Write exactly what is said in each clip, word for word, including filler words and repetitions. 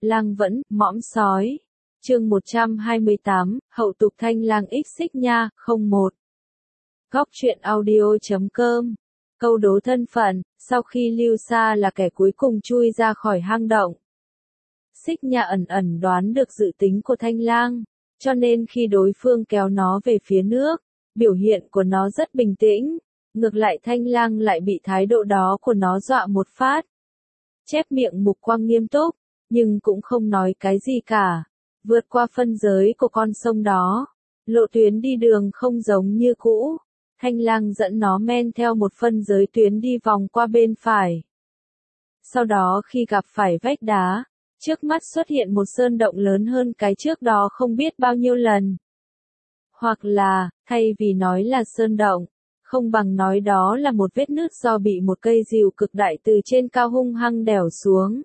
Lang vẫn, mõm sói. Chương một trăm hai mươi tám, hậu tục Thanh Lang x Xích Nha, không một. Góc truyện audio chấm com. Câu đố thân phận, sau khi Lưu Sa là kẻ cuối cùng chui ra khỏi hang động. Xích Nha ẩn ẩn đoán được dự tính của Thanh Lang, cho nên khi đối phương kéo nó về phía nước, biểu hiện của nó rất bình tĩnh, ngược lại Thanh Lang lại bị thái độ đó của nó dọa một phát. Chép miệng mục quang nghiêm túc, nhưng cũng không nói cái gì cả. Vượt qua phân giới của con sông đó, lộ tuyến đi đường không giống như cũ. Thanh Lang dẫn nó men theo một phân giới tuyến đi vòng qua bên phải. Sau đó khi gặp phải vách đá, trước mắt xuất hiện một sơn động lớn hơn cái trước đó không biết bao nhiêu lần. Hoặc là, thay vì nói là sơn động, không bằng nói đó là một vết nứt do bị một cây rìu cực đại từ trên cao hung hăng đèo xuống.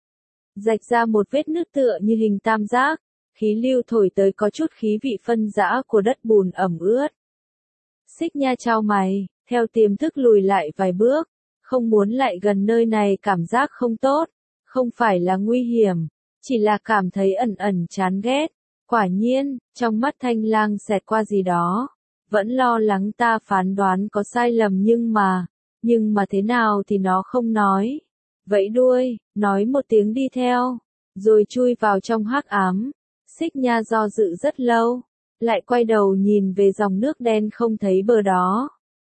Rạch ra một vết nứt tựa như hình tam giác, khí lưu thổi tới có chút khí vị phân rã của đất bùn ẩm ướt. Xích Nha chau mày, theo tiềm thức lùi lại vài bước, không muốn lại gần nơi này, cảm giác không tốt, không phải là nguy hiểm, chỉ là cảm thấy ẩn ẩn chán ghét. Quả nhiên, trong mắt Thanh Lang xẹt qua gì đó, vẫn lo lắng ta phán đoán có sai lầm nhưng mà, nhưng mà thế nào thì nó không nói. Vẫy đuôi, nói một tiếng đi theo, rồi chui vào trong hắc ám. Xích Nha do dự rất lâu, lại quay đầu nhìn về dòng nước đen không thấy bờ đó.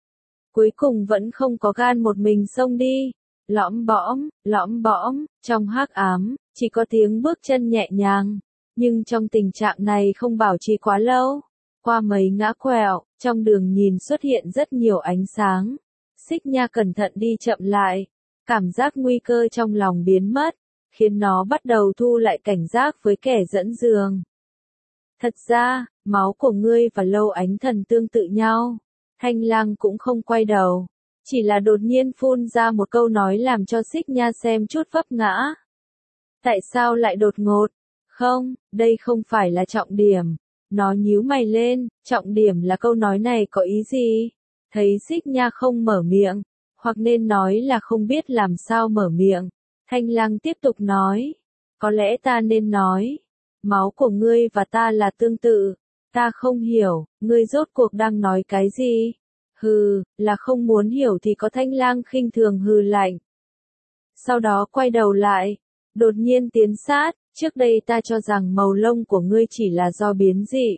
Cuối cùng vẫn không có gan một mình xông đi, lõm bõm, lõm bõm, trong hắc ám, chỉ có tiếng bước chân nhẹ nhàng, nhưng trong tình trạng này không bảo trì quá lâu. Qua mấy ngã quẹo, trong đường nhìn xuất hiện rất nhiều ánh sáng. Xích Nha cẩn thận đi chậm lại, cảm giác nguy cơ trong lòng biến mất, khiến nó bắt đầu thu lại cảnh giác với kẻ dẫn đường. Thật ra, máu của ngươi và Lâu Ánh Thần tương tự nhau. Thanh Lang cũng không quay đầu, chỉ là đột nhiên phun ra một câu nói làm cho Xích Nha xem chút vấp ngã. Tại sao lại đột ngột? Không, đây không phải là trọng điểm. Nó nhíu mày lên, trọng điểm là câu nói này có ý gì? Thấy Xích Nha không mở miệng, hoặc nên nói là không biết làm sao mở miệng. Thanh Lang tiếp tục nói, có lẽ ta nên nói, máu của ngươi và ta là tương tự, ta không hiểu, ngươi rốt cuộc đang nói cái gì? Hừ, là không muốn hiểu thì có. Thanh Lang khinh thường hừ lạnh. Sau đó quay đầu lại, đột nhiên tiến sát, trước đây ta cho rằng màu lông của ngươi chỉ là do biến dị.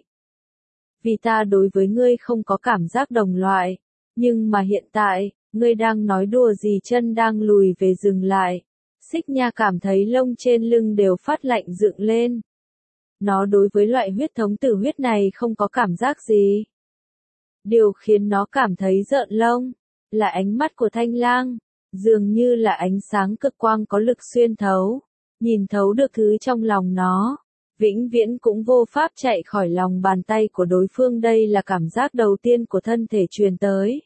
Vì ta đối với ngươi không có cảm giác đồng loại, nhưng mà hiện tại, ngươi đang nói đùa gì? Chân đang lùi về dừng lại. Xích Nha cảm thấy lông trên lưng đều phát lạnh dựng lên. Nó đối với loại huyết thống tử huyết này không có cảm giác gì. Điều khiến nó cảm thấy rợn lông, là ánh mắt của Thanh Lang, dường như là ánh sáng cực quang có lực xuyên thấu, nhìn thấu được thứ trong lòng nó, vĩnh viễn cũng vô pháp chạy khỏi lòng bàn tay của đối phương. Đây là cảm giác đầu tiên của thân thể truyền tới.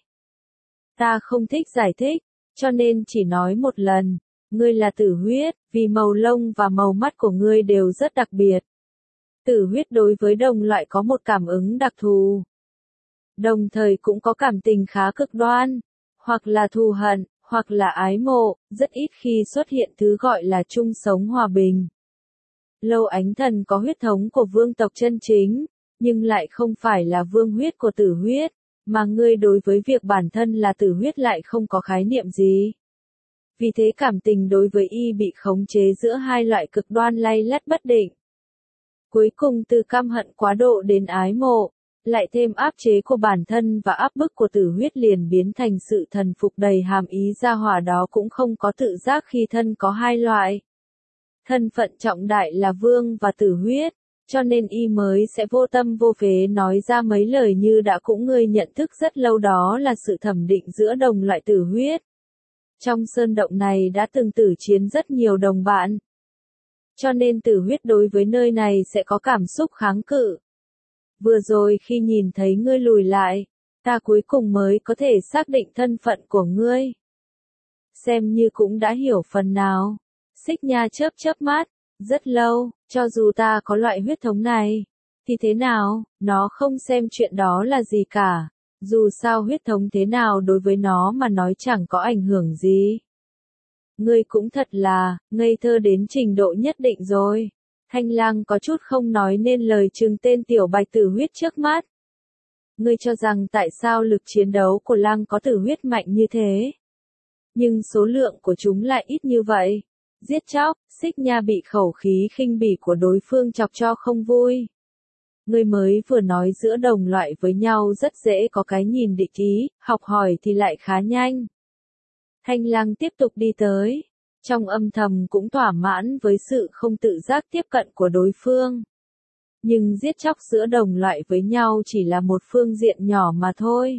Ta không thích giải thích, cho nên chỉ nói một lần. Ngươi là tử huyết, vì màu lông và màu mắt của ngươi đều rất đặc biệt. Tử huyết đối với đồng loại có một cảm ứng đặc thù, đồng thời cũng có cảm tình khá cực đoan, hoặc là thù hận, hoặc là ái mộ, rất ít khi xuất hiện thứ gọi là chung sống hòa bình. Lâu Ánh Thần có huyết thống của vương tộc chân chính, nhưng lại không phải là vương huyết của tử huyết, mà ngươi đối với việc bản thân là tử huyết lại không có khái niệm gì. Vì thế cảm tình đối với y bị khống chế giữa hai loại cực đoan lay lắt bất định. Cuối cùng từ căm hận quá độ đến ái mộ, lại thêm áp chế của bản thân và áp bức của tử huyết liền biến thành sự thần phục đầy hàm ý. Gia hỏa đó cũng không có tự giác khi thân có hai loại. Thân phận trọng đại là vương và tử huyết, cho nên y mới sẽ vô tâm vô phế nói ra mấy lời như đã cũng ngươi nhận thức rất lâu đó là sự thẩm định giữa đồng loại tử huyết. Trong sơn động này đã từng tử chiến rất nhiều đồng bạn. Cho nên tử huyết đối với nơi này sẽ có cảm xúc kháng cự. Vừa rồi khi nhìn thấy ngươi lùi lại, ta cuối cùng mới có thể xác định thân phận của ngươi. Xem như cũng đã hiểu phần nào. Xích Nha chớp chớp mắt, rất lâu, cho dù ta có loại huyết thống này, thì thế nào, nó không xem chuyện đó là gì cả. Dù sao huyết thống thế nào đối với nó mà nói chẳng có ảnh hưởng gì. ngươi cũng thật là, ngây thơ đến trình độ nhất định rồi. Thanh Lang có chút không nói nên lời trừng tên tiểu bạch tử huyết trước mắt. Ngươi cho rằng tại sao lực chiến đấu của Lang có tử huyết mạnh như thế? Nhưng số lượng của chúng lại ít như vậy. Giết chóc, Xích Nha bị khẩu khí khinh bỉ của đối phương chọc cho không vui. Ngươi mới vừa nói giữa đồng loại với nhau rất dễ có cái nhìn địch ý, học hỏi thì lại khá nhanh. Thanh Lang tiếp tục đi tới, trong âm thầm cũng thỏa mãn với sự không tự giác tiếp cận của đối phương. Nhưng giết chóc giữa đồng loại với nhau chỉ là một phương diện nhỏ mà thôi.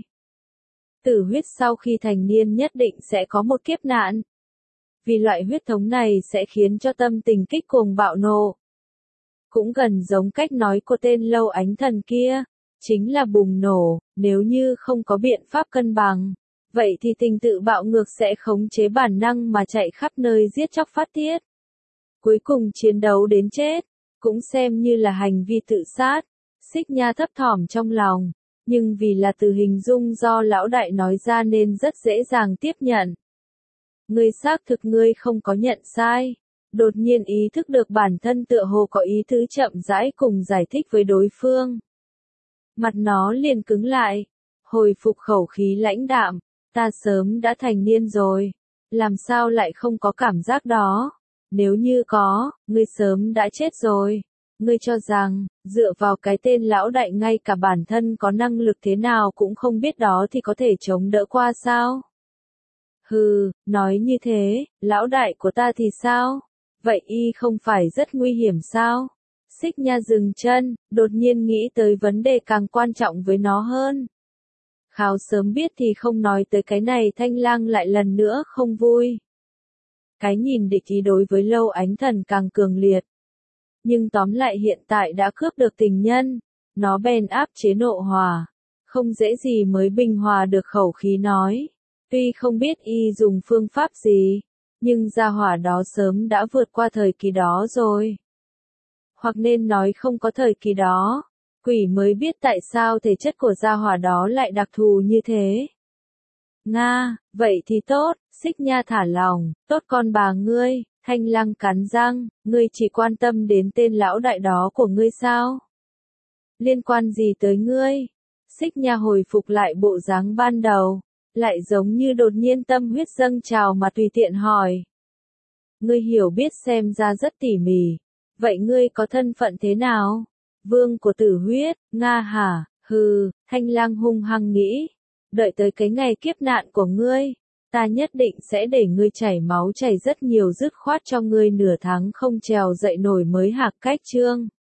Tử huyết sau khi thành niên nhất định sẽ có một kiếp nạn. Vì loại huyết thống này sẽ khiến cho tâm tình kích cuồng bạo nộ. Cũng gần giống cách nói của tên Lâu Ánh Thần kia, chính là bùng nổ, nếu như không có biện pháp cân bằng, vậy thì tình tự bạo ngược sẽ khống chế bản năng mà chạy khắp nơi giết chóc phát tiết. Cuối cùng chiến đấu đến chết, cũng xem như là hành vi tự sát. Xích Nha thấp thỏm trong lòng, nhưng vì là từ hình dung do lão đại nói ra nên rất dễ dàng tiếp nhận. Ngươi xác thực ngươi không có nhận sai. Đột nhiên ý thức được bản thân tựa hồ có ý tứ chậm rãi cùng giải thích với đối phương. Mặt nó liền cứng lại, hồi phục khẩu khí lãnh đạm, ta sớm đã thành niên rồi, làm sao lại không có cảm giác đó, nếu như có, ngươi sớm đã chết rồi. Ngươi cho rằng, dựa vào cái tên lão đại ngay cả bản thân có năng lực thế nào cũng không biết đó thì có thể chống đỡ qua sao? Hừ, nói như thế, lão đại của ta thì sao? Vậy y không phải rất nguy hiểm sao? Xích Nha dừng chân, đột nhiên nghĩ tới vấn đề càng quan trọng với nó hơn. Kháo sớm biết thì không nói tới cái này. Thanh Lang lại lần nữa không vui. Cái nhìn địch ý đối với Lâu Ánh Thần càng cường liệt. Nhưng tóm lại hiện tại đã cướp được tình nhân, nó bèn áp chế nộ hòa. Không dễ gì mới bình hòa được khẩu khí nói. Tuy không biết y dùng phương pháp gì, nhưng gia hỏa đó sớm đã vượt qua thời kỳ đó rồi. Hoặc nên nói không có thời kỳ đó, quỷ mới biết tại sao thể chất của gia hỏa đó lại đặc thù như thế. Nga, vậy thì tốt, Xích Nha thả lòng, tốt con bà ngươi. Thanh Lang cắn răng, ngươi chỉ quan tâm đến tên lão đại đó của ngươi sao? Liên quan gì tới ngươi? Xích Nha hồi phục lại bộ dáng ban đầu, lại giống như đột nhiên tâm huyết dâng trào mà tùy tiện hỏi. Ngươi hiểu biết xem ra rất tỉ mỉ, vậy ngươi có thân phận thế nào? Vương của tử huyết, Nga hả? Hừ, Thanh Lang hung hăng nghĩ, đợi tới cái ngày kiếp nạn của ngươi, ta nhất định sẽ để ngươi chảy máu chảy rất nhiều dứt khoát cho ngươi nửa tháng không trèo dậy nổi mới hạc cách chương.